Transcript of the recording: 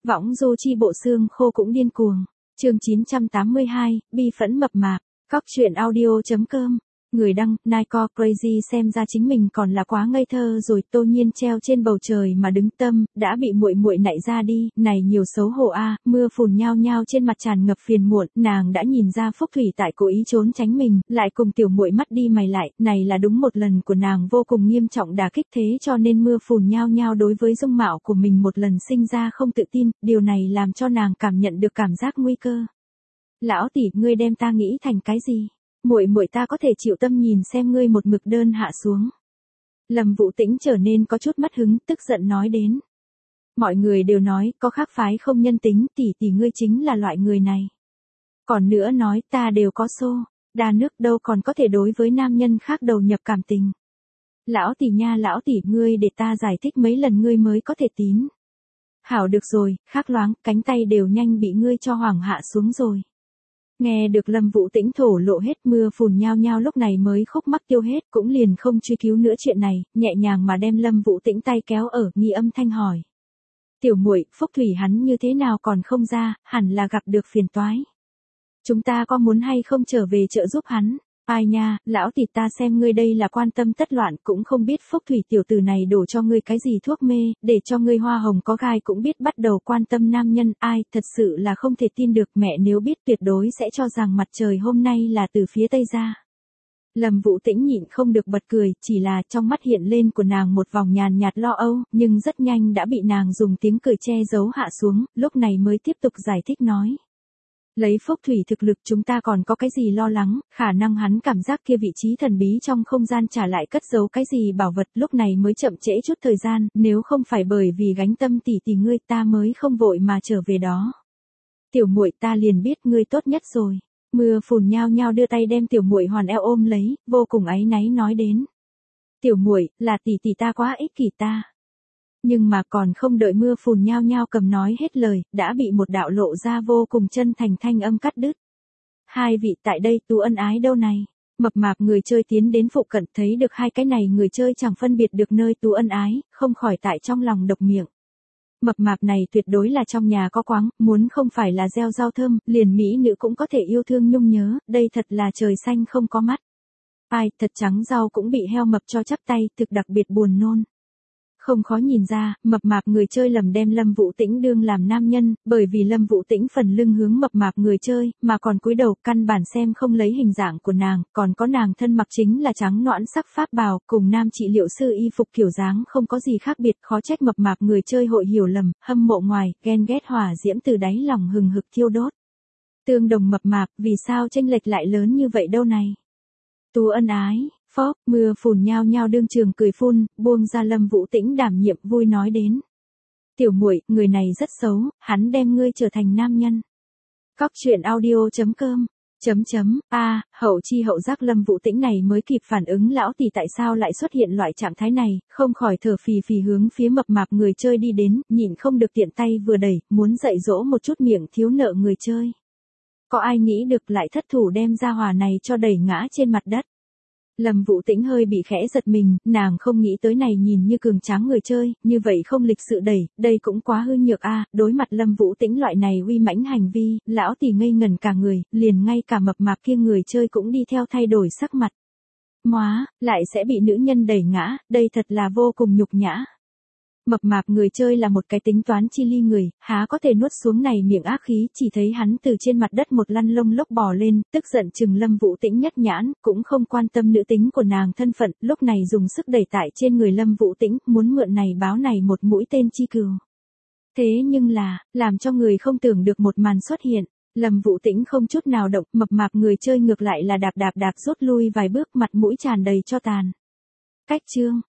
Võng du chi bộ xương khô cũng điên cuồng. Chương 982, bi phẫn mập mạp. Cóc truyện audio.com. Người đăng, Nike Crazy xem ra chính mình còn là quá ngây thơ rồi. Tô Nhiên treo trên bầu trời mà đứng tâm, đã bị muội muội nạy ra đi, này nhiều xấu hổ a. Mưa phùn nhao nhao trên mặt tràn ngập phiền muộn, nàng đã nhìn ra Phúc Thủy tại cố ý trốn tránh mình, lại cùng tiểu muội mắt đi mày lại, này là đúng một lần của nàng vô cùng nghiêm trọng đả kích, thế cho nên mưa phùn nhao nhao đối với dung mạo của mình một lần sinh ra không tự tin, điều này làm cho nàng cảm nhận được cảm giác nguy cơ. Lão tỷ, ngươi đem ta nghĩ thành cái gì? Muội muội ta có thể chịu tâm nhìn xem ngươi một mực đơn hạ xuống. Lâm Vũ Tĩnh trở nên có chút mất hứng, tức giận nói đến. Mọi người đều nói, có khác phái không nhân tính, tỷ ngươi chính là loại người này. Còn nữa nói, ta đều có xô, đa nước đâu còn có thể đối với nam nhân khác đầu nhập cảm tình. Lão tỷ nha, lão tỷ, ngươi để ta giải thích mấy lần ngươi mới có thể tín. Hảo được rồi, khác loáng, cánh tay đều nhanh bị ngươi cho hoảng hạ xuống rồi. Nghe được Lâm Vũ Tĩnh thổ lộ hết, mưa phùn nhao nhao lúc này mới khúc mắc tiêu hết, cũng liền không truy cứu nữa chuyện này, nhẹ nhàng mà đem Lâm Vũ Tĩnh tay kéo ở, nghi âm thanh hỏi. Tiểu muội, Phúc Thủy hắn như thế nào còn không ra, hẳn là gặp được phiền toái. Chúng ta có muốn hay không trở về trợ giúp hắn? Ai nha, lão tỷ, ta xem ngươi đây là quan tâm tất loạn, cũng không biết Phúc Thủy tiểu tử này đổ cho ngươi cái gì thuốc mê, để cho ngươi hoa hồng có gai cũng biết bắt đầu quan tâm nam nhân, ai, thật sự là không thể tin được, mẹ nếu biết tuyệt đối sẽ cho rằng mặt trời hôm nay là từ phía tây ra. Lâm Vũ Tĩnh nhịn không được bật cười, chỉ là trong mắt hiện lên của nàng một vòng nhàn nhạt lo âu, nhưng rất nhanh đã bị nàng dùng tiếng cười che giấu hạ xuống, lúc này mới tiếp tục giải thích nói. Lấy Phúc Thủy thực lực chúng ta còn có cái gì lo lắng, khả năng hắn cảm giác kia vị trí thần bí trong không gian trả lại cất giấu cái gì bảo vật, lúc này mới chậm trễ chút thời gian, nếu không phải bởi vì gánh tâm tỷ ngươi ta mới không vội mà trở về đó. Tiểu muội, ta liền biết ngươi tốt nhất rồi. Mưa phùn nhao nhao đưa tay đem tiểu muội hoàn eo ôm lấy, vô cùng áy náy nói đến. Tiểu muội, là tỷ ta quá ích kỷ ta. Nhưng mà còn không đợi mưa phùn nhao nhao cầm nói hết lời, đã bị một đạo lộ ra vô cùng chân thành thanh âm cắt đứt. Hai vị tại đây, Tú Ân Ái đâu này? Mập mạp người chơi tiến đến phụ cận, thấy được hai cái này người chơi chẳng phân biệt được nơi Tú Ân Ái, không khỏi tại trong lòng độc miệng. Mập mạp này tuyệt đối là trong nhà có quáng, muốn không phải là gieo rau thơm, liền mỹ nữ cũng có thể yêu thương nhung nhớ, đây thật là trời xanh không có mắt. Ai, thật trắng rau cũng bị heo mập cho chắp tay, thực đặc biệt buồn nôn. Không khó nhìn ra, mập mạp người chơi lầm đem Lâm Vũ Tĩnh đương làm nam nhân, bởi vì Lâm Vũ Tĩnh phần lưng hướng mập mạp người chơi, mà còn cúi đầu, căn bản xem không lấy hình dạng của nàng, còn có nàng thân mặc chính là trắng nõn sắc pháp bào, cùng nam trị liệu sư y phục kiểu dáng không có gì khác biệt, khó trách mập mạp người chơi hội hiểu lầm, hâm mộ ngoài, ghen ghét hỏa diễm từ đáy lòng hừng hực thiêu đốt. Tương đồng mập mạp, vì sao chênh lệch lại lớn như vậy đâu này? Tú Ân Ái. Phóp, mưa phùn nhao nhao đương trường cười phun, buông ra Lâm Vũ Tĩnh đảm nhiệm vui nói đến. Tiểu muội, người này rất xấu, hắn đem ngươi trở thành nam nhân. Cóc truyện audio.com. Hậu chi hậu giác Lâm Vũ Tĩnh này mới kịp phản ứng lão tỷ tại sao lại xuất hiện loại trạng thái này, không khỏi thở phì phì hướng phía mập mạp người chơi đi đến, nhịn không được tiện tay vừa đẩy, muốn dạy dỗ một chút miệng thiếu nợ người chơi. Có ai nghĩ được lại thất thủ đem ra hòa này cho đẩy ngã trên mặt đất. Lâm Vũ Tĩnh hơi bị khẽ giật mình, nàng không nghĩ tới này nhìn như cường tráng người chơi, như vậy không lịch sự đẩy, đây cũng quá hư nhược a. Đối mặt Lâm Vũ Tĩnh loại này uy mãnh hành vi, lão tỷ ngây ngẩn cả người, liền ngay cả mập mạp kia người chơi cũng đi theo thay đổi sắc mặt. Móa, lại sẽ bị nữ nhân đẩy ngã, đây thật là vô cùng nhục nhã. Mập mạp người chơi là một cái tính toán chi ly người, há có thể nuốt xuống này miệng ác khí, chỉ thấy hắn từ trên mặt đất một lăn lông lốc bò lên, tức giận chừng Lâm Vũ Tĩnh nhất nhãn, cũng không quan tâm nữ tính của nàng thân phận, lúc này dùng sức đẩy tại trên người Lâm Vũ Tĩnh, muốn mượn này báo này một mũi tên chi cừu. Thế nhưng là, làm cho người không tưởng được một màn xuất hiện. Lâm Vũ Tĩnh không chút nào động, mập mạp người chơi ngược lại là đạp rút lui vài bước, mặt mũi tràn đầy cho tàn. Cách chương.